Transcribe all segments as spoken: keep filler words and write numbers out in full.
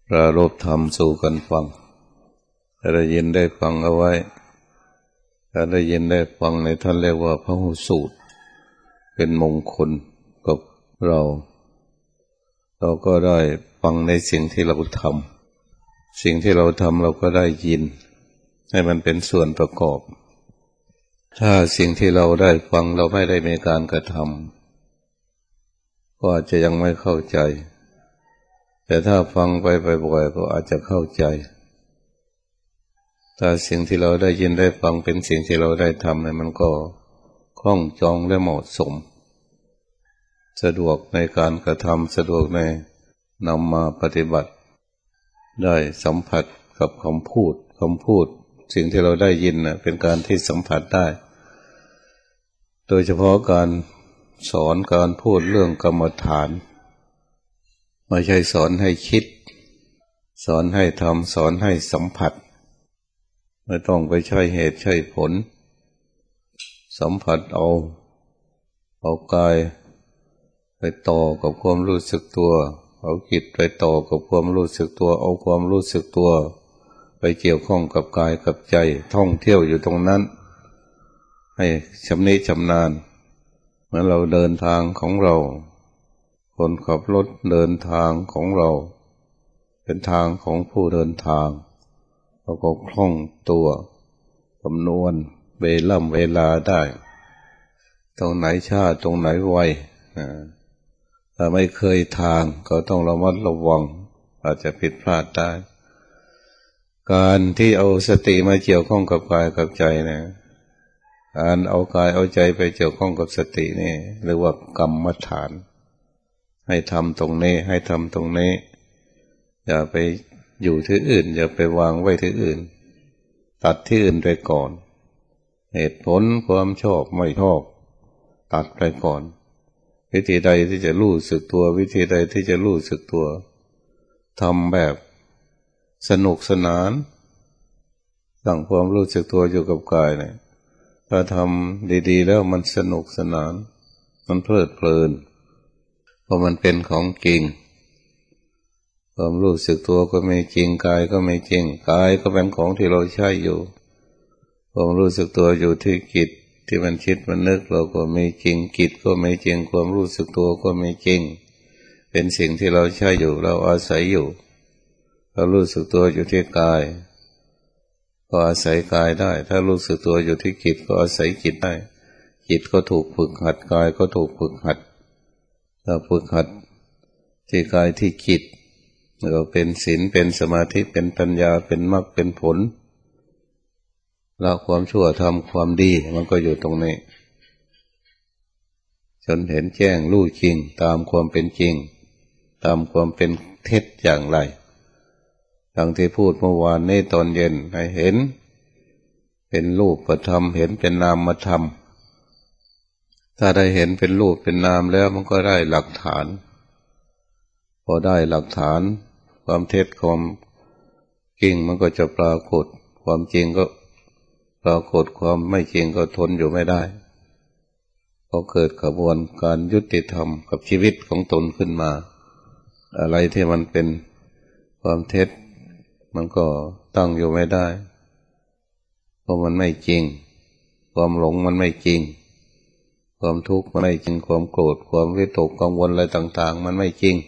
ปรารภธรรมสู่กันฟังถ้าได้ยินได้ฟังเอาไว้ถ้าได้ยินได้ฟังในท่านเรียกว่าพหูสูตรเป็นมงคลกับเราเราก็ได้ฟังในสิ่งที่เราทำสิ่งที่เราทำเราก็ได้ยินให้มันเป็นส่วนประกอบถ้าสิ่งที่เราได้ฟังเราไม่ได้มีการกระทำก็อาจจะยังไม่เข้าใจแต่ถ้าฟังไปบ่อยๆก็อาจจะเข้าใจถ้าสิ่งที่เราได้ยินได้ฟังเป็นสิ่งที่เราได้ทำเนี่ยมันก็คล่องจองและเหมาะสมสะดวกในการกระทำสะดวกในนำมาปฏิบัติได้สัมผัสกับคำพูดคำพูดสิ่งที่เราได้ยินน่ะเป็นการที่สัมผัสได้โดยเฉพาะการสอนการพูดเรื่องกรรมฐานไม่ใช่สอนให้คิดสอนให้ทำสอนให้สัมผัสไม่ต้องไปใช้เหตุใช้ผลสัมผัสเอาเอากายไปต่อกับความรู้สึกตัวเอาจิตไปต่อกับความรู้สึกตัวเอาความรู้สึกตัวไปเกี่ยวข้องกับกายกับใจท่องเที่ยวอยู่ตรงนั้นให้ชำนิชำนาญเมื่อเราเดินทางของเราคนขับรถเดินทางของเราเป็นทางของผู้เดินทางเราก็คล่องตัวคำนวณเวลาเวลาได้ตรงไหนช้าตรงไหนไวถ้าไม่เคยทางก็ต้องระมัดระวังอาจจะผิดพลาดได้การที่เอาสติมาเกี่ยวข้องกับกายกับใจเนี่ยการเอากายเอาใจไปเกี่ยวข้องกับสตินี่เรียกว่ากรรมฐานให้ทำตรงนี้ให้ทำตรงนี้อย่าไปอยู่ที่อื่นอย่าไปวางไว้ที่อื่นตัดที่อื่นไปก่อนเหตุผลความชอบไม่ชอบตัดไปก่อนวิธีใดที่จะรู้สึกตัววิธีใดที่จะรู้สึกตัวทำแบบสนุกสนานสั่งความรู้สึกตัวอยู่กับกายเนี่ยถ้าทำดีๆแล้วมันสนุกสนานมันเพลิดเพลินเพราะมันเป็นของจริงความรู้สึกตัวก็ไม่จริงกายก็ไม่จริงกายก็เป็นของที่เราใช้อยู่ความรู้สึกตัวอยู่ที่จิตที่มันคิดมันนึกเราก็ไม่จริงจิตก็ไม่จริงความรู้สึกตัวก็ไม่จริงเป็นสิ่งที่เราใช้อยู่เราอาศัยอยู่เรารู้สึกตัวอยู่ที่กายก็อาศัยกายได้ถ้ารู้สึกตัวอยู่ที่จิตก็อาศัยจิตได้จิตก็ถูกฝึกหัดกายก็ถูกฝึกหัดถ้าฝึกหัดที่กายที่จิตเราเป็นศีลเป็นสมาธิเป็นปัญญาเป็นมรรคเป็นผลละความชั่วทำความดีมันก็อยู่ตรงนี้จนเห็นแจ้งรู้จริงตามความเป็นจริงตามความเป็นเท็จอย่างไรดังที่พูดเมื่อวานนี้ตอนเย็นให้เห็นเป็นรูปธรรมเห็นเป็นนามธรรมถ้าได้เห็นเป็นรูปเป็นนามแล้วมันก็ได้หลักฐานพอได้หลักฐานความเท็จความจริงมันก็จะปรากฏความจริงก็ปรากฏความไม่จริงก็ทนอยู่ไม่ได้พอเกิดกระบวนการยุติธรรมกับชีวิตของตนขึ้นมาอะไรที่มันเป็นความเท็จมันก็ตั้งอยู่ไม่ได้เพราะมันไม่จริงความหลงมันไม่จริงความทุกข์มันไม่จริงความโกรธความวิตกกังวลอะไรต่างๆมันไม่จริง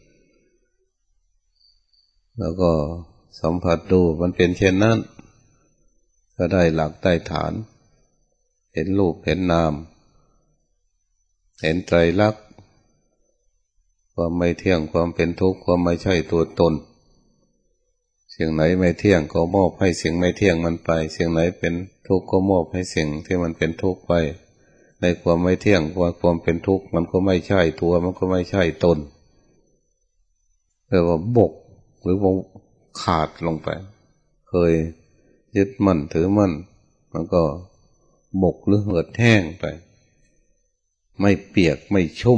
แล้วก็สัมผัสดูมันเป็นเช่นนั้นก็ได้หลักได้ฐานเห็นรูปเห็นนามเห็นไตรลักษณ์ความไม่เที่ยงความเป็นทุกข์ความไม่ใช่ตัวตนสิ่งไหนไม่เที่ยงก็มอบให้สิ่งไม่เที่ยงมันไปสิ่งไหนเป็นทุกข์ก็มอบให้สิ่งที่มันเป็นทุกข์ไปในความไม่เที่ยงว่าความเป็นทุกข์มันก็ไม่ใช่ตัวมันก็ไม่ใช่ตนเรียกว่าบกหรือว่าขาดลงไปเคยยึดมั่นถือมั่นมันก็บกหรือเหือดแห้งไปไม่เปียกไม่ชุ่ม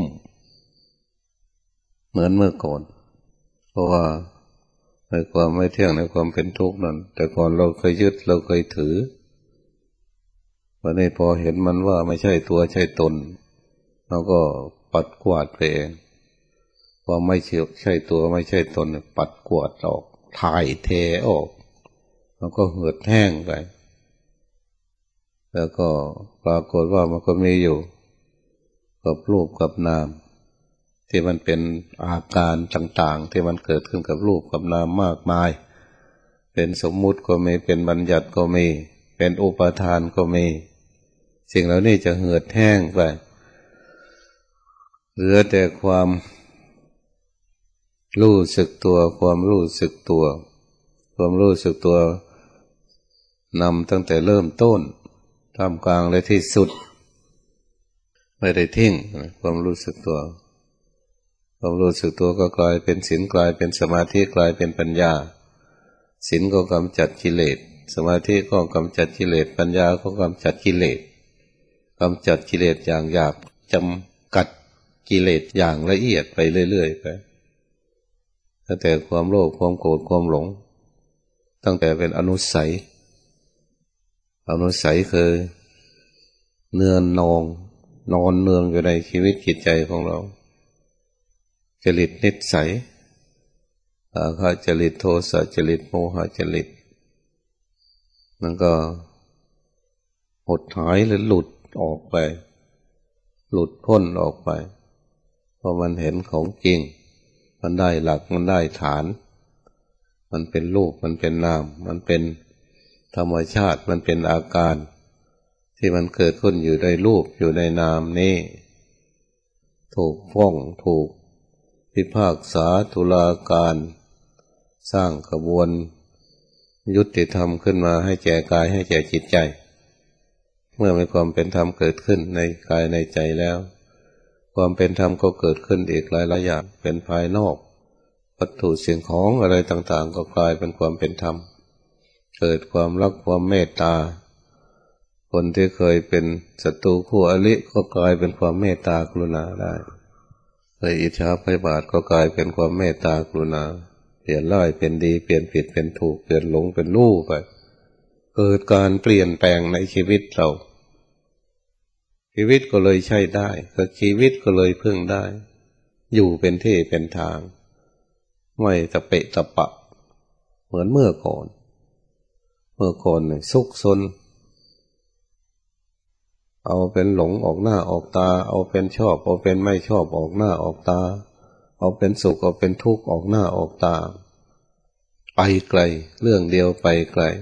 เหมือนเมื่อก่อนเพราะว่าในความไม่เที่ยงในความเป็นทุกข์นั้นแต่ก่อนเราเคยยึดเราเคยถือวันนี้พอเห็นมันว่าไม่ใช่ตัวใช่ตนเราก็ปัดกวาดไปเองความไม่ใช่ตัวไม่ใช่ตนปัดกวาดออกถ่ายเทออกมันก็เหือดแห้งไปแล้วก็ปรากฏว่ามันก็มีอยู่กับรูปกับนามที่มันเป็นอาการต่างๆที่มันเกิดขึ้นกับรูปกับนามมากมายเป็นสมมุติก็มีเป็นบัญญัติก็มีเป็นอุปทานก็มีสิ่งเหล่านี้จะเหือดแห้งไปเหลือแต่ความรู้สึกตัวความรู้สึกตัวความรู้สึกตัวนำตั้งแต่เริ่มต้นท่ามกลางและที่สุดไม่ได้ทิ้งความรู้สึกตัวความรู้สึกตัวก็กลายเป็นศีลกลายเป็นสมาธิกลายเป็นปัญญาศีลก็กำจัดกิเลสสมาธิก็กำจัดกิเลสปัญญาก็กำจัดกิเลสกำจัดกิเลสอย่างหยาบจำกัดกิเลสอย่างละเอียดไปเรื่อยๆไปตั้งแต่ความโลภความโกรธความหลงตั้งแต่เป็นอนุสัยอนุสัยคือเนือนนองนอนเนืองอยู่ในชีวิตจิตใจของเราจริตนิสัยอาฆาตจริตโทสะจริตโมหะจริตมันก็หดหายหรือหลุดออกไปหลุดพ้นออกไปเพราะมันเห็นของจริงมันได้หลักมันได้ฐานมันเป็นรูปมันเป็นนามมันเป็นธรรมชาติมันเป็นอาการที่มันเกิดขึ้นอยู่ในรูปอยู่ในนามนี้ถูกฟ้องถูกพิพากษาตุลาการสร้างกระบวนยุติธรรมขึ้นมาให้แก่กายให้แก่จิตใจเมื่อมีความเป็นธรรมเกิดขึ้นในกายในใจแล้วความเป็นธรรมก็เกิดขึ้นอีกหลายๆอย่างเป็นภายนอกวัตถุสิ่งของอะไรต่างๆก็กลายเป็นความเป็นธรรมเกิดความรักความเมตตาคนที่เคยเป็นศัตรูคู่อริก็กลายเป็นความเมตตากรุณาได้เคยอิจฉาพยาบาทก็กลายเป็นความเมตตากรุณาเปลี่ยนร้ายเป็นดีเปลี่ยนผิดเป็นถูกเปลี่ยนหลงเป็นรู้ไปเกิดการเปลี่ยนแปลงในชีวิตเราชีวิตก็เลยใช้ได้ก็ชีวิตก็เลยพึ่งได้อยู่เป็นที่เป็นทางไม่ตะเปะตะปะเหมือนเมื่อก่อนเมื่อก่อนเนี่ยซุกซนเอาเป็นหลงออกหน้าออกตาเอาเป็นชอบเอาเป็นไม่ชอบออกหน้าออกตาเอาเป็นสุขเอาเป็นทุกข์ออกหน้าออกตาไปไกลเรื่องเดียวไปไกล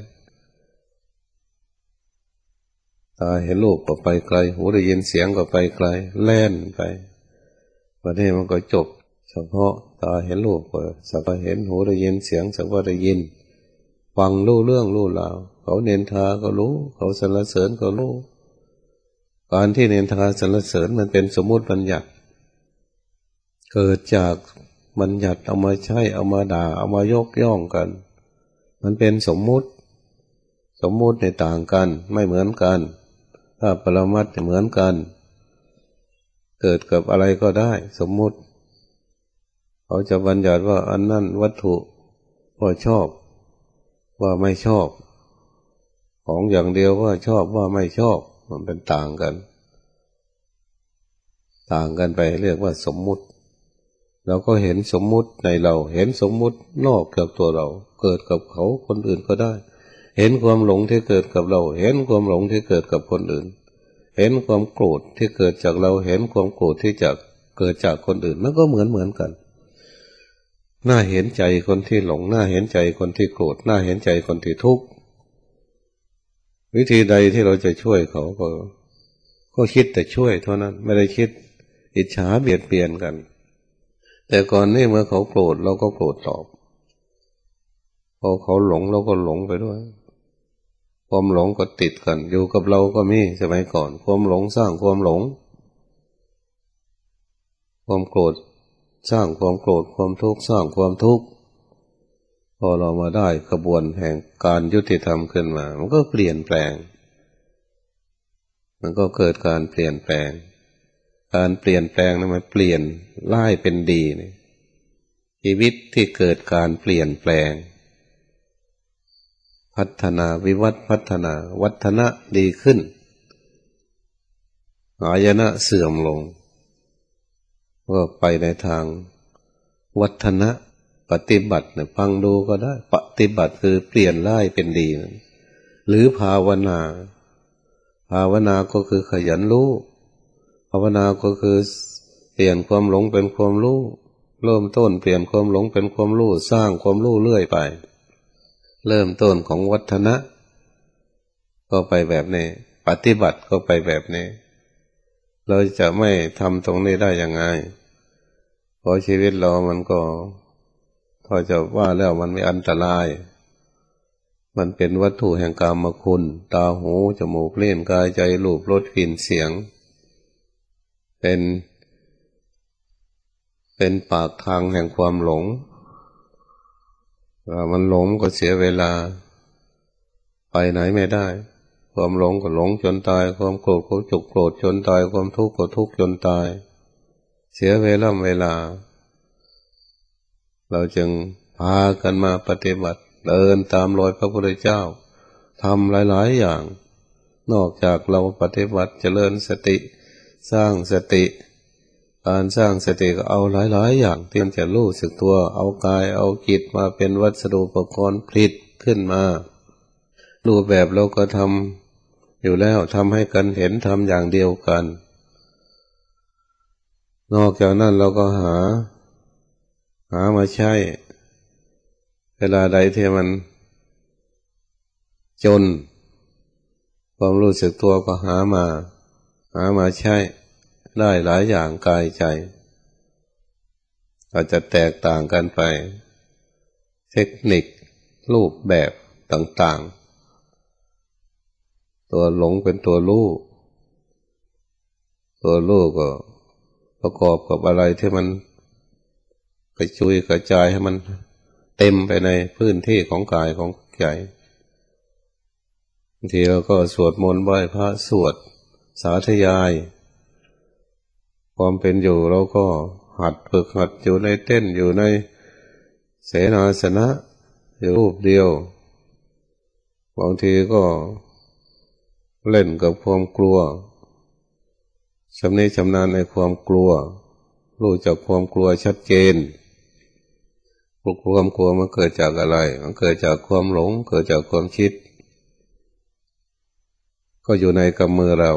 ตาเห็นรูปก็ไปไกลหูได้ยินเสียงก็ไปไกลแล่นไปวันนี้มันก็จบเฉพาะตาเห็นรูปก็สักว่าเห็นหูได้ยินเสียงสักว่าได้ยินฟังรู้เรื่องรู้ราวเขาเนินทาก็รู้เขาสรรเสริญก็รู้การที่เนินทาสรรเสริญมันเป็นสมมุติบัญญัติเกิดจากบัญญัติเอามาใช้เอามาด่าเอามายกย่องกันมันเป็นสมมุติสมมุติในต่างกันไม่เหมือนกันถ้าปรมัตถ์เหมือนกันเกิดกับอะไรก็ได้สมมุติเขาจะบัญญัติว่าอันนั้นวัตถุว่าชอบว่าไม่ชอบของอย่างเดียวว่าชอบว่าไม่ชอบมันเป็นต่างกันต่างกันไปเรียกว่าสมมุติเราก็เห็นสมมุติในเราเห็นสมมุตินอกจากตัวเราเกิดกับเขาคนอื่นก็ได้เห็นความหลงที่เกิดกับเราเห็นความหลงที่เกิดกับคนอื่นเห็นความโกรธที่เกิดจากเราเห็นความโกรธที่จะเกิดจากคนอื่นมันก็เหมือนเหมือนกันน่าเห็นใจคนที่หลงน่าเห็นใจคนที่โกรธน่าเห็นใจคนที่ทุกข์วิธีใดที่เราจะช่วยเขาก็ก็คิดแต่ช่วยเท่านั้นไม่ได้คิดอิจฉาเบียดเบียนกันแต่ก่อนนี่เมื่อเขาโกรธเราก็โกรธตอบพอเขาหลงเราก็หลงไปด้วยความหลงก็ติดกันอยู่กับเราก็มีสมัยก่อนความหลงสร้างความหลงความโกรธสร้างความโกรธความทุกข์สร้างความทุกข์พอเรามาได้กระบวนแห่งการยุติธรรมขึ้นมามันก็เปลี่ยนแปลงมันก็เกิดการเปลี่ยนแปลงการเปลี่ยนแปลงนั้นมันเปลี่ยนร้ายเป็นดีนี่ชีวิตที่เกิดการเปลี่ยนแปลงพัฒนาวิวัฒน์พัฒนาวัฒนะดีขึ้นหายนะเสื่อมลงก็ไปในทางวัฒนะปฏิบัติเนี่ยฟังดูก็ได้ปฏิบัติคือเปลี่ยนร้ายเป็นดีหรือภาวนาภาวนาก็คือขยันรู้ภาวนาก็คือเปลี่ยนความหลงเป็นความรู้เริ่มต้นเปลี่ยนความหลงเป็นความรู้สร้างความรู้เรื่อยไปเริ่มต้นของวัฒนะก็ไปแบบนี้ปฏิบัติก็ไปแบบนี้เราจะไม่ทำตรงนี้ได้ยังไงเพราะชีวิตเรามันก็พอจะว่าแล้วมันไม่อันตรายมันเป็นวัตถุแห่งกามคุณตาหูจมูกเล่นกายใจรูปรสกลิ่นเสียงเป็นเป็นปากทางแห่งความหลงว่ามันหลงก็เสียเวลาไปไหนไม่ได้ความหลงก็หลงจนตายความโกรธก็จุกโกรธจนตายความทุกข์ก็ทุกข์จนตายเสียเวลาเวลาเราจึงพากันมาปฏิบัติเดินตามรอยพระพุทธเจ้าทำหลายๆอย่างนอกจากเราปฏิบัติเจริญสติสร้างสติการสร้างสติก็เอาหลายๆอย่างที่จะรู้สึกตัวเอากายเอาจิตมาเป็นวัสดุอุปกรณ์ผลิตขึ้นมารูปแบบเราก็ทำอยู่แล้วทำให้กันเห็นทำอย่างเดียวกันนอกจากนั้นเราก็หาหามาใช้เวลาใดที่มันจนความรู้สึกตัวก็หามาหามาใช้ได้หลายอย่างกายใจอาจจะแตกต่างกันไปเทคนิครูปแบบต่างๆตัวหลงเป็นตัวรู้ตัวรู้ก็ประกอบกับอะไรที่มันกระจุยกระจายให้มันเต็มไปในพื้นที่ของกายของใจบางทีเราก็สวดมนต์ไหว้พระสวดสาธยายความเป็นอยู่เราก็หัดฝึกหัดอยู่ในเต้นอยู่ในเสนาสนะอยู่รูปเดียวบางทีก็เล่นกับความกลัวชำนิชำนาญในความกลัวรู้จักความกลัวชัดเจนความกลัวมันเกิดจากอะไรมันเกิดจากความหลงเกิดจากความคิดก็อยู่ในกำมือเรา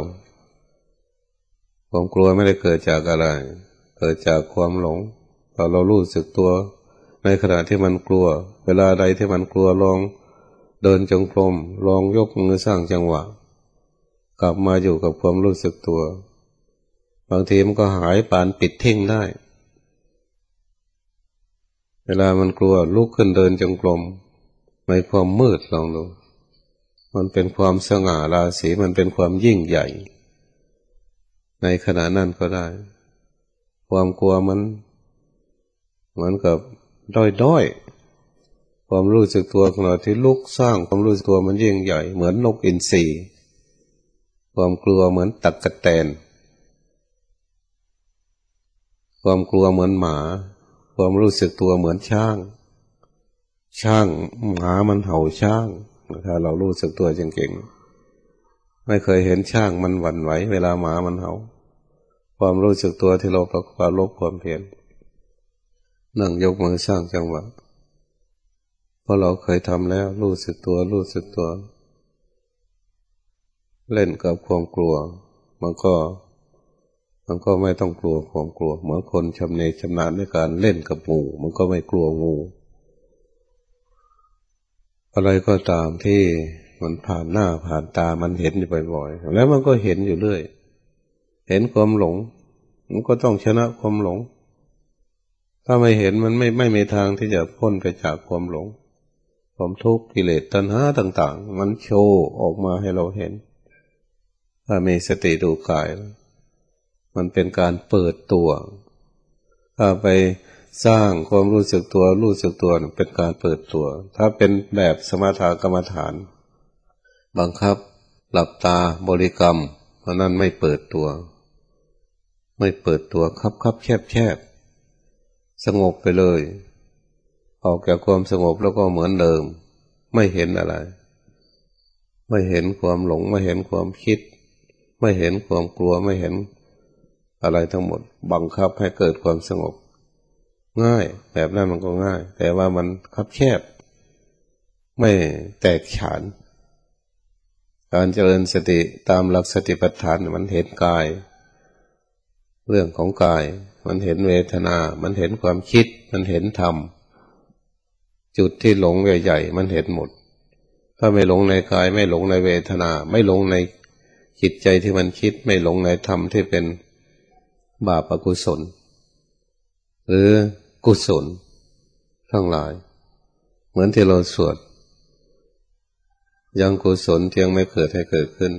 ความกลัวไม่ได้เกิดจากอะไรเกิดจากความหลงพอเรารู้สึกตัวในขณะที่มันกลัวเวลาใดที่มันกลัวลองเดินจงกรมลองยกมือสร้างจังหวะกลับมาอยู่กับความรู้สึกตัวบางทีมันก็หายปานปิดทิ้งได้เวลามันกลัวลุกขึ้นเดินจงกรมในความมืดลองดูมันเป็นความสง่าราศีมันเป็นความยิ่งใหญ่ในขณะนั้นก็ได้ความกลัวมันเหมือนกับด้อยๆความรู้สึกตัวขณะที่ลุกสร้างความรู้สึกตัวมันยิ่งใหญ่เหมือนนกอินทรีความกลัวเหมือนตั๊กแตนความกลัวเหมือนหมาความรู้สึกตัวเหมือนช้างช้างหมามันเห่าช้างถ้าเรารู้สึกตัวจริงๆไม่เคยเห็นช้างมันหวั่นไหวเวลาหมามันเห่าความรู้สึกตัวที่เราประกอบลบความเพียรนั่งยกมือสร้างจังหวะเพราะเราเคยทำแล้วรู้สึกตัวรู้สึกตัวเล่นกับความกลัวมันก็มันก็ไม่ต้องกลัวความกลัวเหมือนคนชำนาญชำนาญในการเล่นกับงูมันก็ไม่กลัวงูอะไรก็ตามที่มันผ่านหน้าผ่านตามันเห็นอยู่บ่อยๆแล้วมันก็เห็นอยู่เรื่อยเห็นความหลงมันก็ต้องชนะความหลงถ้าไม่เห็นมันไม่ไม่มีทางที่จะพ้นไปจากความหลงความทุกข์กิเลสตัณหาต่างๆมันโชว์ออกมาให้เราเห็นถ้ามีสติดูกายมันเป็นการเปิดตัวถ้าไปสร้างความรู้สึกตัวรู้สึกตัวเป็นการเปิดตัวถ้าเป็นแบบสมถกรรมฐานบังคับหลับตาบริกรรมเพราะนั้นไม่เปิดตัวไม่เปิดตัวคับคับแคบแคบสงบไปเลยออกจากความสงบแล้วก็เหมือนเดิมไม่เห็นอะไรไม่เห็นความหลงไม่เห็นความคิดไม่เห็นความกลัวไม่เห็นอะไรทั้งหมดบังคับให้เกิดความสงบง่ายแบบนั้นมันก็ง่ายแต่ว่ามันคับแคบไม่แตกฉานการเจริญสติตามหลักสติปัฏฐานมันเห็นกายเรื่องของกายมันเห็นเวทนามันเห็นความคิดมันเห็นธรรมจุดที่หลงใหญ่ๆมันเห็นหมดถ้าไม่หลงในกายไม่หลงในเวทนาไม่หลงในจิตใจที่มันคิดไม่หลงในธรรมที่เป็นบาปอกุศลหรือกุศลทั้งหลายเหมือนที่เราสวดยังกุศลที่ยังไม่เกิดให้เกิดขึ้น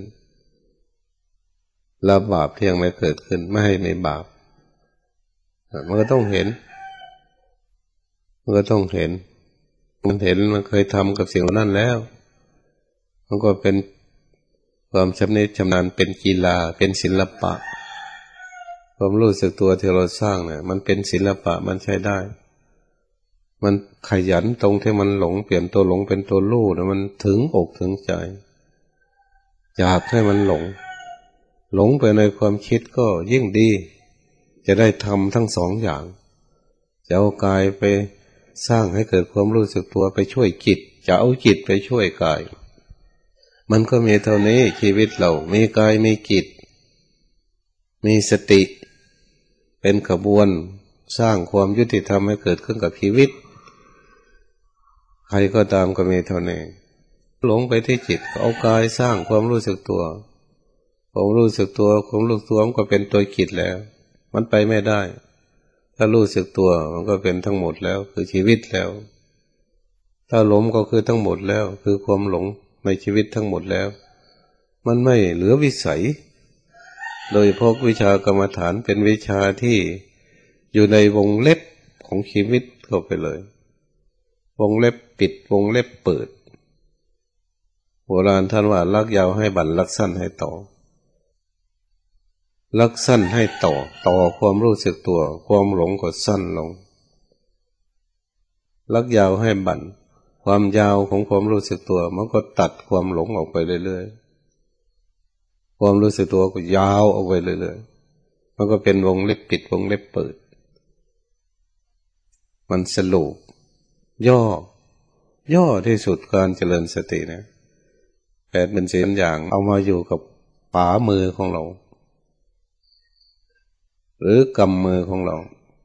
ละบาปที่ยังไม่เกิดขึ้นไม่ให้มีบาปมันก็ต้องเห็นมันก็ต้องเห็นมันเห็นมันเคยทำกับสิ่งนั้นแล้วมันก็เป็นความชำนิชำนาญเป็นกีฬาเป็นศิลปะความรู้สึกตัวที่เราสร้างเนี่ยมันเป็นศิลปะมันใช้ได้มันขยันตรงที่มันหลงเปลี่ยนตัวหลงเป็นตัวรู้นะมันถึงอกถึงใจอยากให้มันหลงหลงไปในความคิดก็ยิ่งดีจะได้ทำทั้งสองอย่างจะเอากายไปสร้างให้เกิดความรู้สึกตัวไปช่วยจิตจะเอาจิตไปช่วยกายมันก็มีเท่านี้ชีวิตเรามีกายมีจิตมีสติเป็นขบวนสร้างความยุติธรรมให้เกิดขึ้นกับชีวิตใครก็ตามก็มีเท่านี้หลงไปที่จิตเอากายสร้างความรู้สึกตัวความรู้สึกตัวความรู้สึกตัวมันก็เป็นตัวจิตแล้วมันไปไม่ได้ถ้ารู้สึกตัวมันก็เป็นทั้งหมดแล้วคือชีวิตแล้วถ้าหลงก็คือทั้งหมดแล้วคือความหลงในชีวิตทั้งหมดแล้วมันไม่เหลือวิสัยโดยเพราะวิชากรรมฐานเป็นวิชาที่อยู่ในวงเล็บของชีวิตเข้าไปเลยวงเล็บปิดวงเล็บเปิดโบราณท่านว่าลักยาวให้บั่นลักสั้นให้ต่อลักสั้นให้ต่อต่อความรู้สึกตัวความหลงก็สั้นลงลักยาวให้บั่นความยาวของความรู้สึกตัวมันก็ตัดความหลงออกไปเรื่อยๆความรู้สึกตัวก็ยาวออกไปเรื่อยๆมันก็เป็นวงเล็บปิดวงเล็บเปิดมันสรุปย่อย่อที่สุดการเจริญสตินะแปดเป็นสี่อย่างเอามาอยู่กับฝ่ามือของเราหรือกำมือของเรา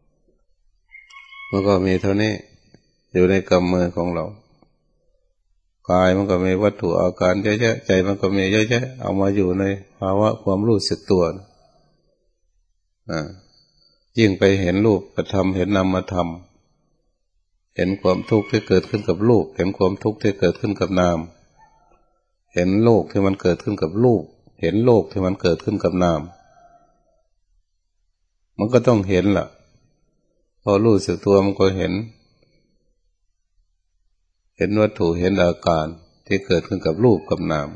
มันก็มีเท่านี้อยู่ในกำมือของเรากายมันก็มีวัตถุอาการเยอะแยะใจมันก็มีเยอะแยะเอามาอยู่ในภาวะความรู้สึกตัวอ่ายิ่งไปเห็นรูปธรรมเห็นนามธรรมเห็นความทุกข์ที่เกิดขึ้นกับรูปเห็นความทุกข์ที่เกิดขึ้นกับนามเห็นโลกที่มันเกิดขึ้นกับรูปเห็นโลกที่มันเกิดขึ้นกับนามมันก็ต้องเห็นล่ะพอรู้สึกตัวมันก็เห็นเห็นวัตถุเห็นอาการที่เกิดขึ้นกับรูปกับนาม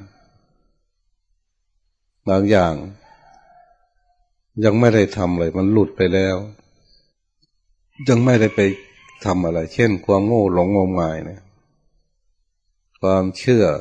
บางอย่างยังไม่ได้ทำเลยมันหลุดไปแล้วยังไม่ได้ไปทำอะไรเช่นความโง่หลงงมงายเนี่ยความเชื่อ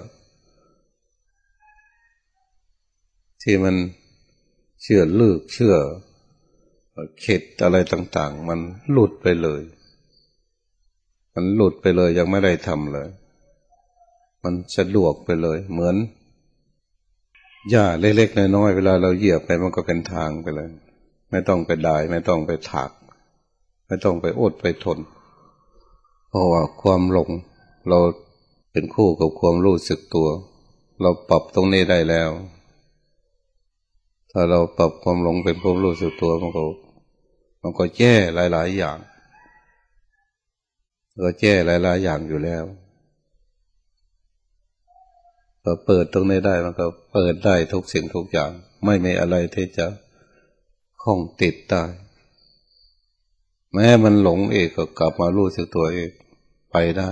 ที่มันเชื่อลึกเชื่อเข็ดอะไรต่างๆมันหลุดไปเลยมันหลุดไปเลยยังไม่ได้ทำเลยมันสะดวกไปเลยเหมือนหญ้าเล็กๆน้อยๆเวลาเราเหยียบไปมันก็เป็นทางไปเลยไม่ต้องไปด่ายไม่ต้องไปถากไม่ต้องไปอดไปทนเพราะว่าความหลงเราเป็นคู่กับความรู้สึกตัวเราปรับตรงนี้ได้แล้วถ้าเราปรับความหลงเป็นความรู้สึกตัวมันก็มันก็แก้หลายๆอย่างก็แก้หลายๆอย่างอยู่แล้วพอเปิดตรงนี้ได้มันก็เปิดได้ทุกสิ่งทุกอย่างไม่มีอะไรที่จะข้องติดได้แม้มันหลงเองก็กลับมารู้สึกตัวเองไปได้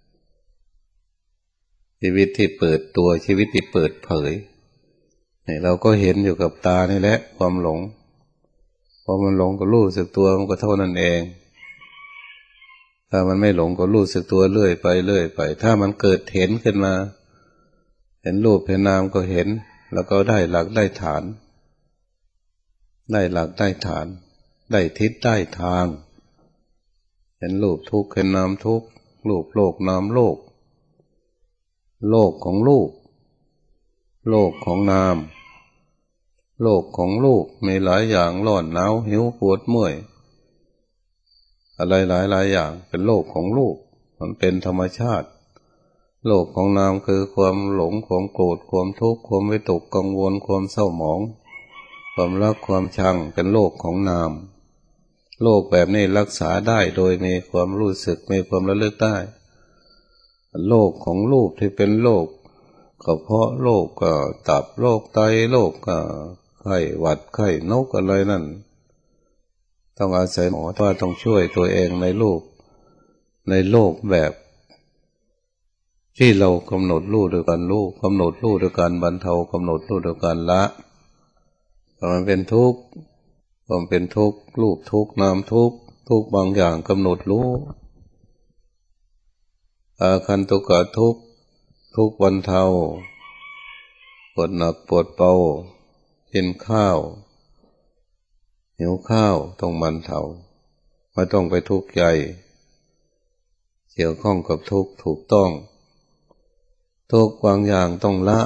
ชีวิตที่เปิดตัวชีวิตที่เปิดเผยนี่เราก็เห็นอยู่กับตานี่แหละความหลงพอมันหลงก็รู้สึกตัวมันก็เท่านั้นเองถ้ามันไม่หลงก็รู้สึกตัวเรื่อยไปเรื่อยไปถ้ามันเกิดเห็นขึ้นมาเห็นรูปเห็นนามก็เห็นแล้วก็ได้หลักได้ฐานได้หลักได้ฐานได้ทิศได้ทางเห็นรูปทุกข์เห็นนามทุกข์รูปโลกนามโลกโลกของรูปโลกของนามโลกของรูปมีหลายอย่างร้อนหนาวหิวปวดเมื่อยอะไรหลายหลายอย่างเป็นโลกของรูปมันเป็นธรรมชาติโลกของนามคือความหลงความโกรธความทุกข์ความวิตกกังวลความเศร้าหมองความรักความชังเป็นโลกของนามโลกแบบนี้รักษาได้โดยมีความรู้สึกมีความระลึกได้โลกของรูปที่เป็นโลกกระเพาะโรคก็ตับโรคไตโรคก็ไข้หวัดไข้นกอะไรนั่นต้องอาศัยหมอว่าต้องช่วยตัวเองในโลกในโลกแบบที่เรากำหนดรู้ด้วยการรู้กำหนดรู้ด้วยการบรรเทากำหนดรู้ด้วยการละมันเป็นทุกข์ความเป็นทุกข์รูปทุกข์นามทุกข์ทุกข์บางอย่างกำหนดรู้อาคันตุกะทุกข์ทุกข์บรรเทาปวดหนักปวดเบากินข้าวหิวข้าวต้องบรรเทาไม่ต้องไปทุกข์ใจเกี่ยวข้องกับทุกข์ถูกต้องทุกข์บางอย่างต้องละ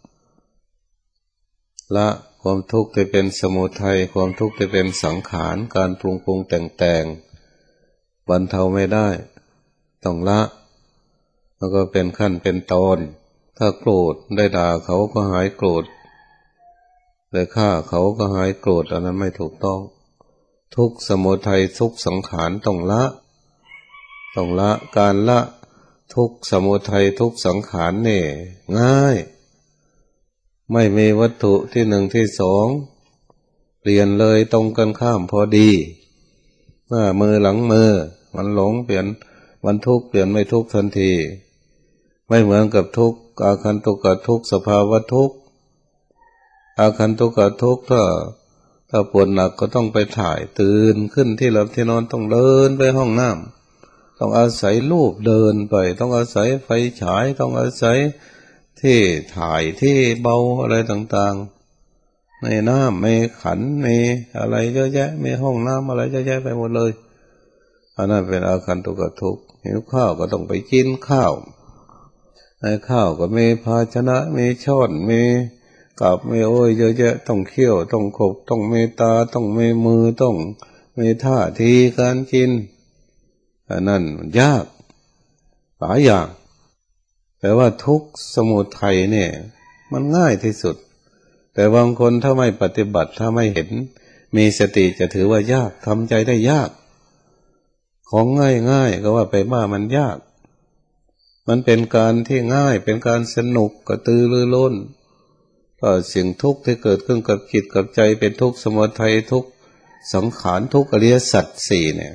ละความทุกข์ที่เป็นสมุทัยความทุกข์ที่เป็นสังขารการปรุงปรุงแต่งแต่งบรรเทาไม่ได้ต้องละแล้วก็เป็นขั้นเป็นตอนถ้าโกรธได้ด่าเขาก็หายโกรธได้ฆ่าเขาก็หายโกรธอันนั้นไม่ถูกต้องทุกสมุทัยทุกสังขารต้องละต้องละการละทุกสมุทัยทุกสังขารนี่ง่ายไม่มีวัตถุที่หนึ่งที่สองเปลี่ยนเลยตรงกันข้ามพอดีหน้ามือหลังมือมันหลงเปลี่ยนมันทุกข์เปลี่ยนไม่ทุกข์ทันทีไม่เหมือนกับทุกข์อาคันตุกะทุกข์สภาวะทุกข์อาคันตุกะทุกข์ถ้าถ้าปวดหนักก็ต้องไปถ่ายตื่นขึ้นที่หลับที่นอนต้องเดินไปห้องน้ำต้องอาศัยรูปเดินไปต้องอาศัยไฟฉายต้องอาศัยที่ถ่ายที่เบาอะไรต่างๆในน้ำในขันในอะไรเยอะแยะมีห้องน้ำอะไรเยอะแยะไปหมดเลยอันนั้นเป็นอาคันตุกะทุกข์หิวข้าวก็ต้องไปกินข้าวในข้าวก็มีภาชนะมีช้อนมีกับมีโอ้ยเยอะแยะต้องเคี่ยวต้องขบต้องมีตาต้องมีมือต้องมีท่าทีการกินอันนั้นยากหลายอย่างแต่ว่าทุกสมุทัยเนี่ยมันง่ายที่สุดแต่บางคนถ้าไม่ปฏิบัติถ้าไม่เห็นมีสติจะถือว่ายากทำใจได้ยากของง่ายๆก็ว่าไปว่ามันยากมันเป็นการที่ง่ายเป็นการสนุกกระตือรือร้นก็สิ่งทุกข์ที่เกิดขึ้นกับจิตกับใจเป็นทุกข์สมุทัยทุกข์สังขารทุกข์อริยสัจสี่เนี่ย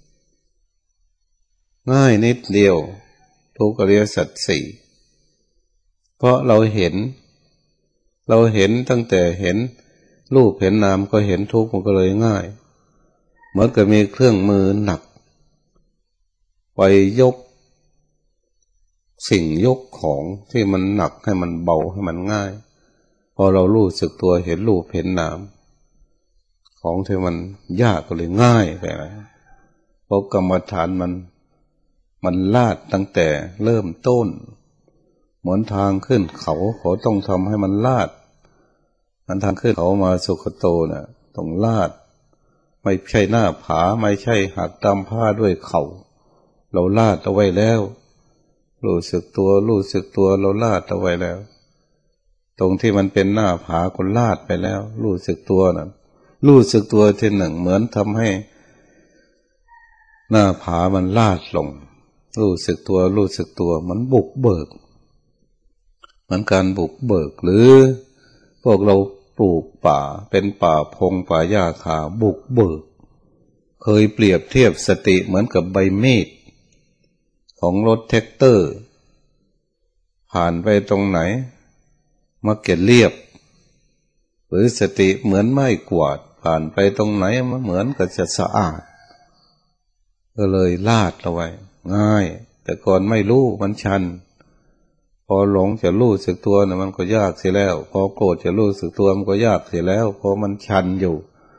ง่ายนิดเดียวทุกข์อริยสัจสี่เพราะเราเห็นเราเห็นตั้งแต่เห็นรูปเห็นนามก็เห็นทุกข์มันก็เลยง่ายเหมือนกับมีเครื่องมือหนักไปยกสิ่งยกของที่มันหนักให้มันเบาให้มันง่ายพอเรารู้สึกตัวเห็นรูปเห็นนามของที่มันยากก็เลยง่ายไปนะเพราะกรรมฐานมันมันลาดตั้งแต่เริ่มต้นเหมือนทางขึ้นเขาเขาต้องทำให้มันลาดมันทางขึ้นเขามาสุขโตน่ะต้องลาดไม่ใช่หน้าผาไม่ใช่หักตามผ้าด้วยเขาเราลาดเอาไว้แล้วรู้สึกตัวรู้สึกตัวเราลาดเอาไว้แล้วตรงที่มันเป็นหน้าผาก็ลาดไปแล้วรู้สึกตัวน่ะรู้สึกตัวที่หนึ่งเหมือนทำให้หน้าผามันลาดลงรู้สึกตัวรู้สึกตัวมันบุกเบิกเหมือนการบุกเบิกหรือพวกเราปลูกป่าเป็นป่าพงป่าหญ้าคาบุกเบิกเคยเปรียบเทียบสติเหมือนกับใบมีดของรถแท็กเตอร์ผ่านไปตรงไหนมาเก็บเรียบหรือสติเหมือนไม้กวาดผ่านไปตรงไหนมันเหมือนกับจะสะอาดก็เลยลาดเอาไว้ง่ายแต่ก่อนไม่รู้มันชันพอหลงจะรู้สึกตัวนะมันก็ยากเสียแล้วพอโกรธจะรู้สึกตัวมันก็ยากเสียแล้วเพราะมันชันอยู่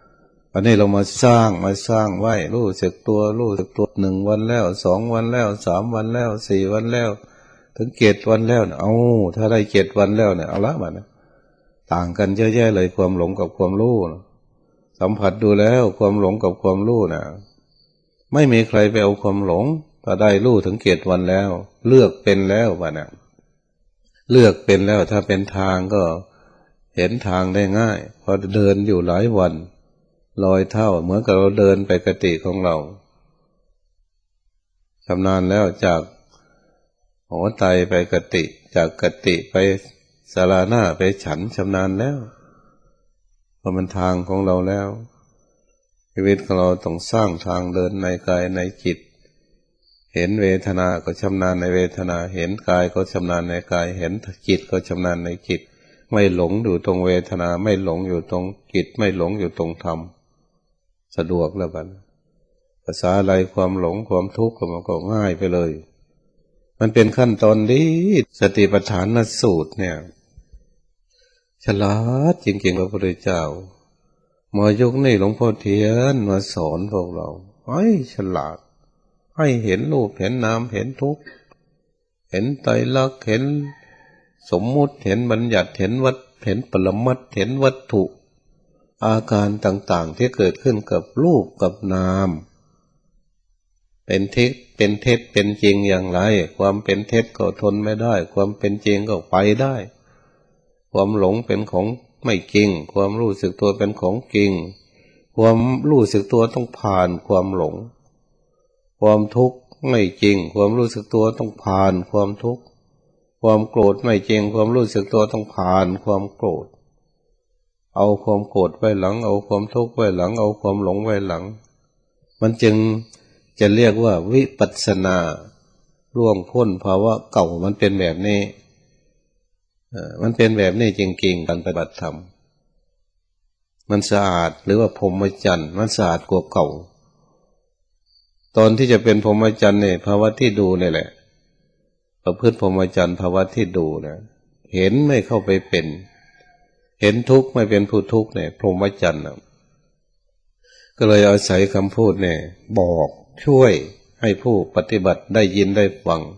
อันนี้เรามาสร้างมาสร้างไว้รู้สึกตัวรู้สึกตัวหนึ่งวันแล้วสองวันแล้วสามวันแล้วสี่วันแล้วถึงเจ็ดวันแล้วเนี่ยเอาถ้าได้เจ็ดวันแล้วเนี่ยเอาละมันต่างกันเยอะแยะเลยความหลงกับความรู้สัมผัสดูแล้วความหลงกับความรู้นะไม่มีใครไปเอาความหลงถ้าได้รู้ถึงเจ็ดวันแล้วเลือกเป็นแล้วมันนะเลือกเป็นแล้วถ้าเป็นทางก็เห็นทางได้ง่ายพอเดินอยู่หลายวันลอยเท่าเหมือนกับเราเดินไปกติของเราชำนาญแล้วจากหอไตรไปกติจากกติไปศาลาหน้าไปฉันชำนาญแล้วเพราะมันทางของเราแล้วชีวิตของเราต้องสร้างทางเดินในกายในจิตเห็นเวทนาก็ชำนาญในเวทนาเห็นกายก็ชำนาญในกายเห็นจิตก็ชำนาญในจิตไม่หลงอยู่ตรงเวทนาไม่หลงอยู่ตรงจิตไม่หลงอยู่ตรงธรรมสะดวกแล้วบัดภาษาอะไรความหลงความทุกข์มันก็ง่ายไปเลยมันเป็นขั้นตอนดีสติปัฏฐานสูตรเนี่ยฉลาดจริงๆพระพุทธเจ้ามายุคนี้หลวงพ่อเทียนมาสอนพวกเราให้ฉลาดให้เห็นรูปเห็นนามเห็นทุกข์เห็นไตรลักษณ์เห็นสมมุติเห็นบัญญัติเห็นวัฏเห็นปรมัตถ์เห็นวัตถุอาการต่างๆที่เกิดขึ้นกับรูปกับนามเป็นเท็จเป็นเท็จเป็นจริงอย่างไรความเป็นเท็จก็ทนไม่ได้ความเป็นจริงก็ไปได้ความหลงเป็นของไม่จริงความรู้สึกตัวเป็นของจริงความรู้สึกตัวต้องผ่านความหลงความทุกข์ไม่จริงความรู้สึกตัวต้องผ่านความทุกข์ความโกรธไม่จริงความรู้สึกตัวต้องผ่านความโกรธเอาความโกรธไว้หลังเอาความทุกข์ไว้หลังเอาความหลงไว้หลังมันจึงจะเรียกว่าวิปัสสนาล่วงพ้นภาวะเก่ามันเป็นแบบนี้มันเป็นแบบนี้จริงๆการปฏิบัติธรรมมันสะอาดหรือว่าพรหมจรรย์มันสะอาดกว่าเก่าตอนที่จะเป็นพรหมจรรย์เนี่ยภาวะที่ดูนี่แหละประพฤติพรหมจรรย์ภาวะที่ดูนะเห็นไม่เข้าไปเป็นเห็นทุกข์ไม่เป็นผู้ทุกข์เนี่ยพรหมจรรย์นะก็เลยอาศัยคำพูดเนี่ยบอกช่วยให้ผู้ปฏิบัติได้ยินได้ฟัง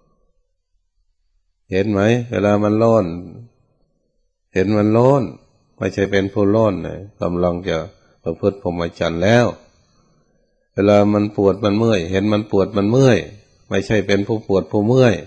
เห็นไหมเวลามันร้อนเห็นมันร้อนไม่ใช่เป็นผู้ร้อนนะกำลังจะประพฤติพรหมจรรย์แล้วเวลามันปวดมันเมื่อยเห็นมันปวดมันเมื่อยไม่ใช่เป็นผู้ปวดผู้เมื่อย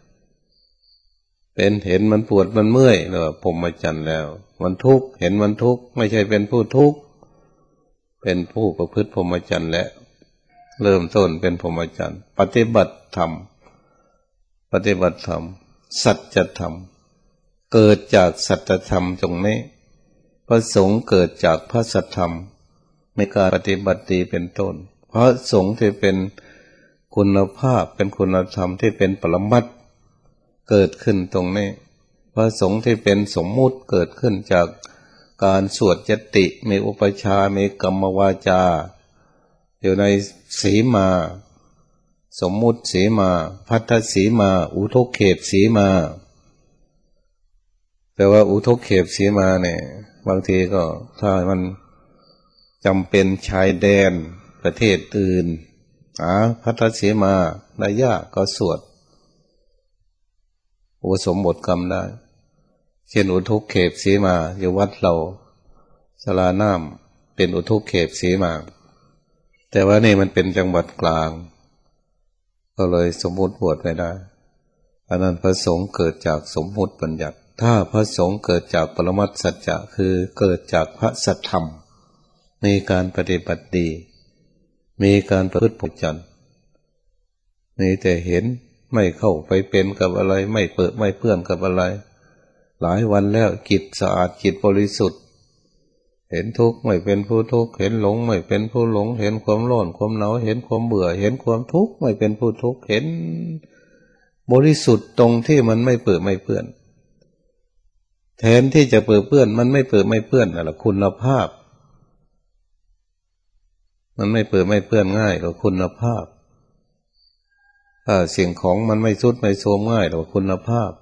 เป็นเห็นมันปวดมันเมื่อยแล้วพรหมจรรย์แล้วมันทุกข์เห็นมันทุกข์ไม่ใช่เป็นผู้ทุกข์เป็นผู้ประพฤติพรหมจรรย์และเริ่มต้นเป็นพรหมจรรย์ปฏิบัติธรรมปฏิบัติธรรมสัจธรรมเกิดจากสัจธรรมตรงนี้พระสงฆ์เกิดจากพระสัจธรรมในการปฏิบัติดีเป็นต้นพระสงฆ์ที่เป็นคุณภาพเป็นคุณธรรมที่เป็นปรมัตถ์เกิดขึ้นตรงนี้พระสงฆ์ที่เป็นสมมุติเกิดขึ้นจากการสวดยติมีอุปชามีกรรมวาจาอยู่ในสีมาสมมุติสีมาพัทธสีมาอุทกเขปสีมาแต่ว่าอุทกเขปสีมาเนี่ยบางทีก็ถ้ามันจำเป็นชายแดนประเทศอื่นอ่าพัทธสีมาได้ยากก็สวดอุปสมบทกรรมได้เช่นอุทกเขปสีมาอยู่วัดเราศาลาน้ำเป็นอุทกเขปสีมาแต่ว่านี่มันเป็นจังหวัดกลางก็เลยสมมุติบวชไม่ได้อันนั้นพระสงฆ์เกิดจากสมมุติบัญญัติถ้าพระสงฆ์เกิดจากปรมัตถสัจจะคือเกิดจากพระสัทธรรมมีการปฏิบัติดีมีการประพฤติพรหมจรรย์มีแต่เห็นไม่เข้าไปเป็นกับอะไรไม่เปิดไม่เพื่อนกับอะไรหลายวันแล้วจิตสะอาดจิตบริสุทธิ์เห็นทุกข์ไม่เป็นผู้ทุกข์เห็นหลงไม่เป็นผู้หลงเห็นความร้อนความหนาวเห็นความเบื่อเห็นความทุกข์ไม่เป็นผู้ทุกข์เห็นบริสุทธิ์ตรงที่มันไม่เปิดไม่เพื่อนแทนที่จะเปิดเพื่อนมันไม่เปิดไม่เพื่อนนั่นแหละคุณภาพมันไม่เปิดไม่เพื่อนง่ายกว่าคุณภาพถ้าสิ่งของมันไม่สุดไม่โทรมง่ายกว่าคุณภาพ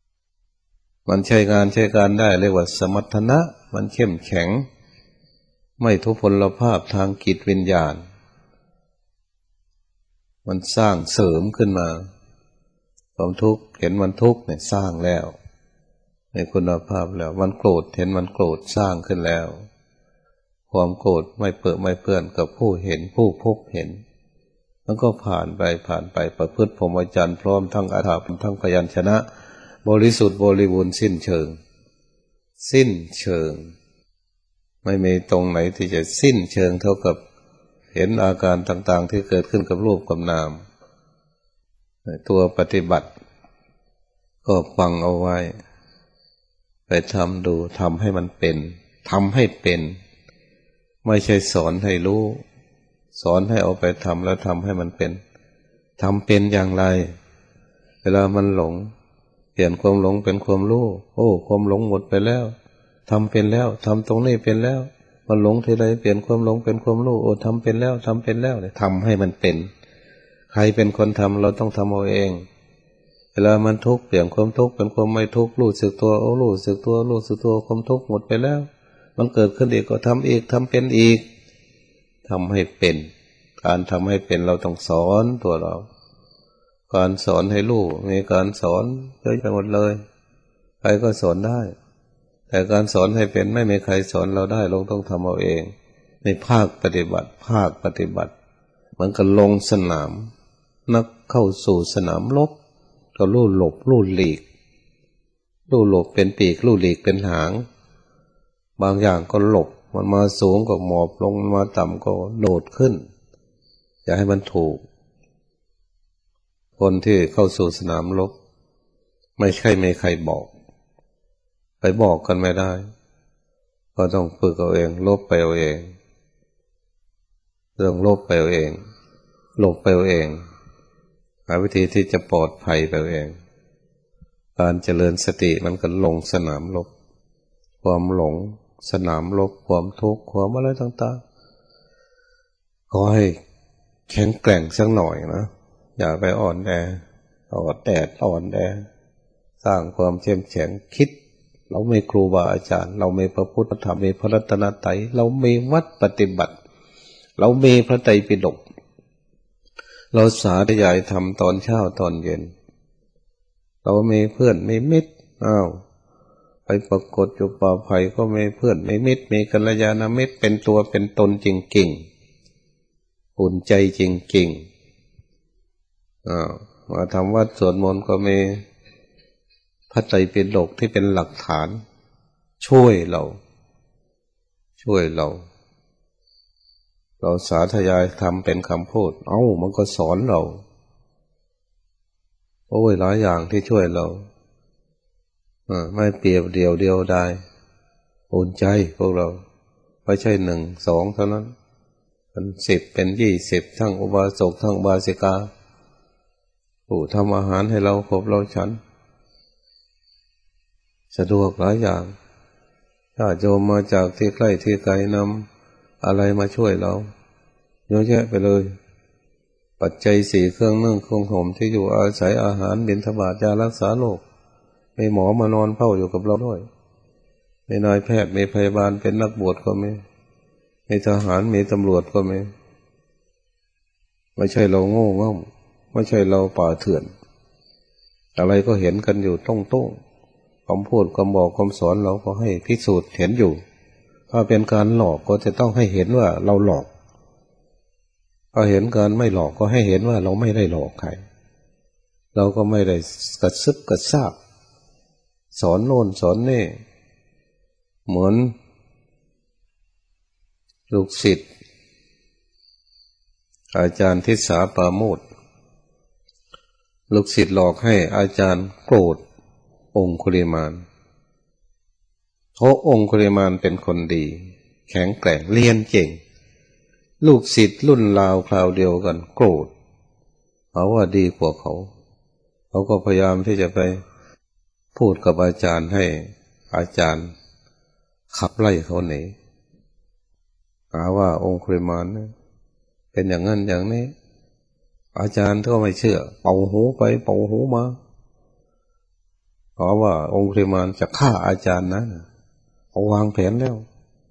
มันใช้งานใช้การได้เรียกว่าสมรรถนะมันเข้มแข็งไม่ทุพพลภาพทางจิตวิญญาณมันสร้างเสริมขึ้นมาความทุกข์เห็นมันทุกข์เนี่ยสร้างแล้วในคุณภาพแล้วมันโกรธเห็นมันโกรธสร้างขึ้นแล้วความโกรธไม่เปื้อนไม่เปื้อนกับผู้เห็นผู้พบเห็นมันก็ผ่านไปผ่านไปประพฤติพรหมจรรย์พร้อมทั้งอาถรรพ์ทั้งพยัญชนะบริสุทธิ์บริบูรณ์สิ้นเชิงสิ้นเชิงไม่มีตรงไหนที่จะสิ้นเชิงเท่ากับเห็นอาการต่างๆที่เกิดขึ้นกับรูปกับนามตัวปฏิบัติก็ฟังเอาไว้ไปทำดูทำให้มันเป็นทำให้เป็นไม่ใช่สอนให้รู้สอนให้เอาไปทำแล้วทำให้มันเป็นทำเป็นอย่างไรเวลามันหลงเปลี่ยนความหลงเป็นความรู้โอ้ความหลงหมดไปแล้วทำเป็นแล้วทำตรงนี้เป็นแล้วมันหลงทีไรเปลี่ยนความหลงเป็นความรู้โอ้ทำเป็นแล้วทำเป็นแล้วเนี่ยทำให้มันเป็นใครเป็นคนทำเราต้องทำเอาเองเวลามันทุกข์เปลี่ยนความทุกข์เป็นความไม่ทุกข์รู้สึกตัวโอ้รู้สึกตัวรู้สึกตัวความทุกข์หมดไปแล้วมันเกิดขึ้นอีกก็ทำอีกทำเป็นอีกทำให้เป็นการทำให้เป็นเราต้องสอนตัวเราการสอนให้รู้มีการสอนเยอะไปหมดเลยใครก็สอนได้แต่การสอนให้เป็นไม่มีใครสอนเราได้เราต้องทำเอาเองในภาคปฏิบัติภาคปฏิบัติมันก็ลงสนามนักเข้าสู่สนามรบก็ลู่หลบลู่หลีกลู่หลบเป็นปีกลู่หลีกเป็นหางบางอย่างก็หลบมันมาสูงก็หมอบลงมาต่ำก็โดดขึ้นอย่าให้มันถูกคนที่เข้าสู่สนามรบไม่ใช่ไม่ใครบอกไปบอกกันไม่ได้ก็ต้องฝึกเอาเองลบไปเอาเองเรื่องลบไปเอาเองหลบไปเอาเองหาวิธีที่จะปลอดภัยไปเอาเองการเจริญสติมันก็ลงสนามรบความหลงสนามรบความทุกข์ความอะไรต่างๆขอให้แข็งแกร่งสักหน่อยนะอย่าไปอ่อนแออ่อนแออ่อนแอสร้างความเข้มแข็งคิดเรามีครูบาอาจารย์เรามีพระพุทธธรรมมีพระรัตนตรัยเรามีวัดปฏิบัติเรามีพระไตรปิฎกเราสาธยายธรรมตอนเช้าตอนเย็นเรามีเพื่อนมีมิตรอ้าวไปปรากฏอยู่ป่าไผ่ก็มีเพื่อนมีมิตรมีกัลยาณมิตรเป็นตัวเป็นตนจริงๆอุ่นใจจริงๆอ้าวมาทำวัดสวดมนต์ก็มีพระไตรปิฎกที่เป็นหลักฐานช่วยเราช่วยเราเราสาธยายทำเป็นคำพูดเอ้ามันก็สอนเราโอ้ยหลายอย่างที่ช่วยเราไม่เปรียบเดียวเดียวได้อุ่นใจพวกเราไม่ใช่หนึ่งสองเท่านั้นเป็นสิบเป็นยี่สิบทั้งอุบาสกทั้งอุบาสิกาผู้ทำอาหารให้เราครบเราฉันสะดวกหลายอย่างถ้าโยมมาจากที่ใกล้ที่ไกลนำอะไรมาช่วยเราเยอะแยะไปเลยปัจจัยสี่เครื่องนึ่งเครื่องห่มที่อยู่อาศัยอาหารบิณฑบาตยารักษาโรคมีหมอมานอนเฝ้าอยู่กับเราด้วยมีนายแพทย์มีพยาบาลเป็นนักบวชก็มีมีทหารมีตำรวจก็มีไม่ใช่เราโง่เง่าไม่ใช่เราป่าเถื่อนอะไรก็เห็นกันอยู่ต้องต้องคำพูดคำบอกคำสอนเราก็ให้พิสูจน์เห็นอยู่ถ้าเป็นการหลอกก็จะต้องให้เห็นว่าเราหลอกถ้าเห็นการไม่หลอกก็ให้เห็นว่าเราไม่ได้หลอกใครเราก็ไม่ได้กระซึบกระซาบสอนโน่นสอนนี่เหมือนลูกศิษย์อาจารย์ทิศาปราโมทย์ลูกศิษย์หลอกให้อาจารย์โกรธองคุลิมานเพราะองคุลิมานเป็นคนดีแข็งแกร่งเรียนเก่งลูกศิษย์รุ่นราวคราวเดียวกันโกรธเขาว่าดีกว่าเขาเขาก็พยายามที่จะไปพูดกับอาจารย์ให้อาจารย์ขับไล่เขาหนีหาว่าองคุลิมานเป็นอย่างนั้นอย่างนี้อาจารย์ก็ไม่เชื่อเป่าหูไปเป่าหูมาเพราะว่าองคุลิมานจะฆ่าอาจารย์นะเขาวางแผนแล้ว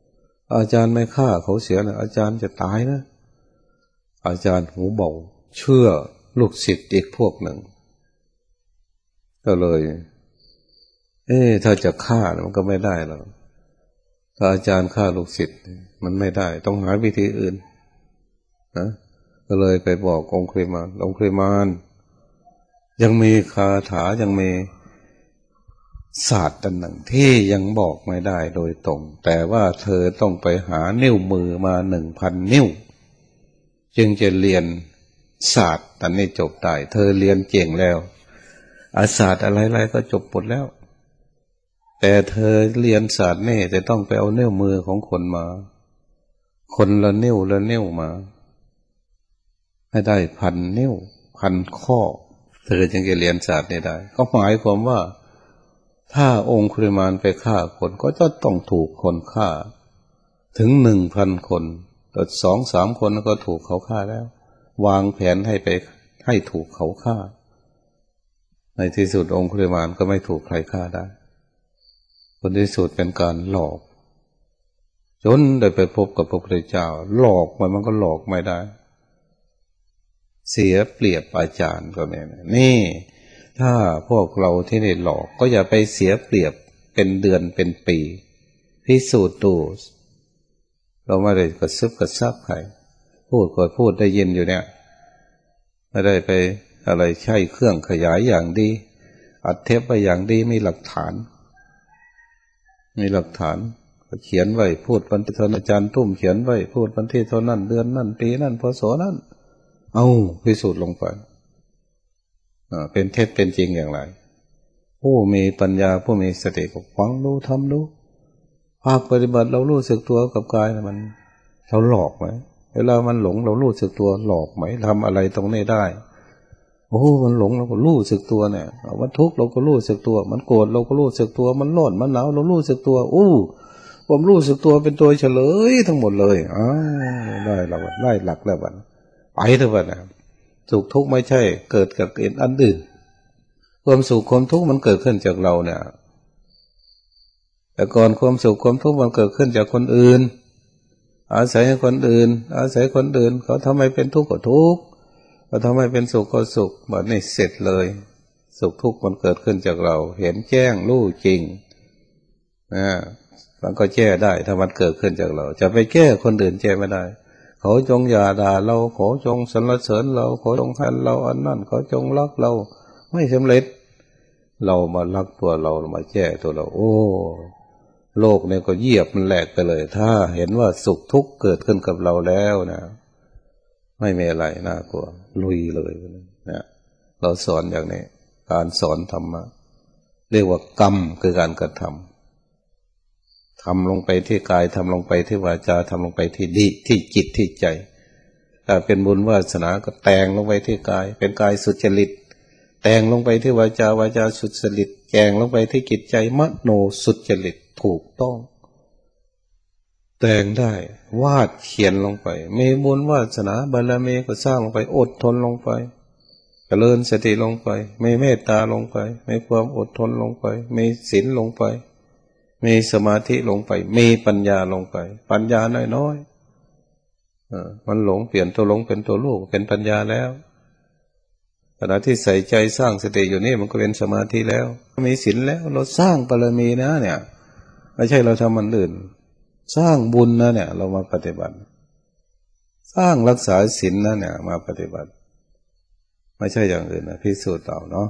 อาจารย์ไม่ฆ่าเขาเสียนะอาจารย์จะตายนะอาจารย์หูเบาเชื่อลูกศิษย์อีกพวกหนึ่งก็เลยเอ๊ะถ้าจะฆ่ามันก็ไม่ได้หรอกถ้าอาจารย์ฆ่าลูกศิษย์มันไม่ได้ต้องหาวิธีอื่นนะก็เลยไปบอกองค์คริมานองค์คริมานยังมีคาถายังมีศาสตร์อันหนึ่งที่ยังบอกไม่ได้โดยตรงแต่ว่าเธอต้องไปหานิ้วมือมาหนึ่งพันนิ้วจึงจะเรียนศาสตร์อันนี้จบได้เธอเรียนเก่งแล้วอาศาสตร์อะไรๆก็จบหมดแล้วแต่เธอเรียนศาสตร์นี่จะต้องไปเอานิ้วมือของคนมาคนละนิ้วละนิ้วมาให้ได้พันนิ้วพันข้อเธอจึงจะเรียนศาสตร์นี้ได้ก็หมายความว่าถ้าองค์คุริมานไปฆ่าคนก็จะต้องถูกคนฆ่าถึงหนึ่งพันคนแต่สองสามคนก็ถูกเขาฆ่าแล้ววางแผนให้ไปให้ถูกเขาฆ่าในที่สุดองค์คุริมานก็ไม่ถูกใครฆ่าได้ผลที่สุดเป็นการหลอกจนได้ไปพบกับพระพุทธเจ้าหลอกมันมันก็หลอกไม่ได้เสียเปรียบอาจารย์ก็ไม่ได้นี่ถ้าพวกเราที่ได้หลอกก็อย่าไปเสียเปรียบเป็นเดือนเป็นปีพิสูจน์ดูเราไม่ได้กระซึบกระซับใครพูดก็พูดได้ยินอยู่เนี่ยไม่ได้ไปอะไรใช้เครื่องขยายอย่างดีอัดเทปไปอย่างดีมีหลักฐานมีหลักฐานเขียนไว้พูดวันที่เท่านั้นอาจารย์ทุ่มเขียนไว้พูดวันที่เท่านั้นเดือนนั้นปีนั้นพศนั้นเอาพิสูจน์ลงไปเป็นเท็จเป็นจริงอย่างไรผู้มีปัญญาผู้มีสติก็ฟังรู้ทำรู้ภาคปฏิบัติเรารู้สึกตัวกับกายมันเราหลอกไหมเวลามันหลงเรารู้สึกตัวหลอกไหมทำอะไรตรงนี้ได้โอ้มันหลงเราก็รู้สึกตัวเนี่ยมันทุกข์เราก็รู้สึกตัวมันโกรธเราก็รู้สึกตัวมันร้อนมันหนาวเรารู้สึกตัวอู้ผมรู้สึกตัวเป็นตัวเฉลยทั้งหมดเลยอ้าได้แล้วได้หลักแล้วบัดไปเถอะบัดนะสุขทุกข์ไม่ใช่เกิดจากอันอื่นความสุขความทุกข์มันเกิดขึ้นจากเราเนี่ยแต่ก่อนความสุขความทุกข์มันเกิดขึ้นจากคนอื่นอาศัยคนอื่นอาศัยคนอื่นเขาทำให้เป็นทุกข์ก็ทุกข์เขาทำให้เป็นสุขก็สุขบัดนี้เสร็จเลยสุขทุกข์มันเกิดขึ้นจากเราเห็นแจ้งรู้จริงนะมันก็แก้ได้ถ้ามันเกิดขึ้นจากเราจะไปแก้คนอื่นแก้ไม่ได้เขาจงอย่าด่าเราขอจงสรรเสริญเราขอจงให้เราอันนั้นเขาจงรักเราไม่สำเร็จเรามารักตัวเรามาแก้ตัวเราโอ้โลกเนี่ยก็เหยียบมันแหลกไปเลยถ้าเห็นว่าสุขทุกข์เกิดขึ้นกับเราแล้วนะไม่มีอะไรน่ากลัวลุยเลยนะเราสอนอย่างนี้การสอนธรรมะเรียกว่ากรรมคือการกระทำทำลงไปที่กายทำลงไปที่วาจาทำลงไปที่ดิที่จิตที่ใจถ้าเป็นบุญวาสนาก็แต่งลงไปที่กายเป็นกายสุจริตแต่งลงไปที่วาจาวาจาสุจริตแต่งลงไปที่จิตใจมโนสุจริตถูกต้องแต่งได้วาดเขียนลงไปมีบุญวาสนาบารมีก็สร้างลงไปอดทนลงไปเจริญสติลงไปมีเมตตาลงไปมีความอดทนลงไปมีศีลลงไปมีสมาธิลงไปมีปัญญาลงไปปัญญาน้อยๆอ่ามันหลงเปลี่ยนตัวหลงเป็นตัวรู้เป็นปัญญาแล้วขณะที่ใส่ใจสร้างสติอยู่นี่มันก็เป็นสมาธิแล้วมีศีลแล้วเราสร้างบารมีนะเนี่ยไม่ใช่เราทำมันอื่นสร้างบุญนะเนี่ยเรามาปฏิบัติสร้างรักษาศีลนะเนี่ยมาปฏิบัติไม่ใช่อย่างอื่นนะพิสูจน์เอาเนาะ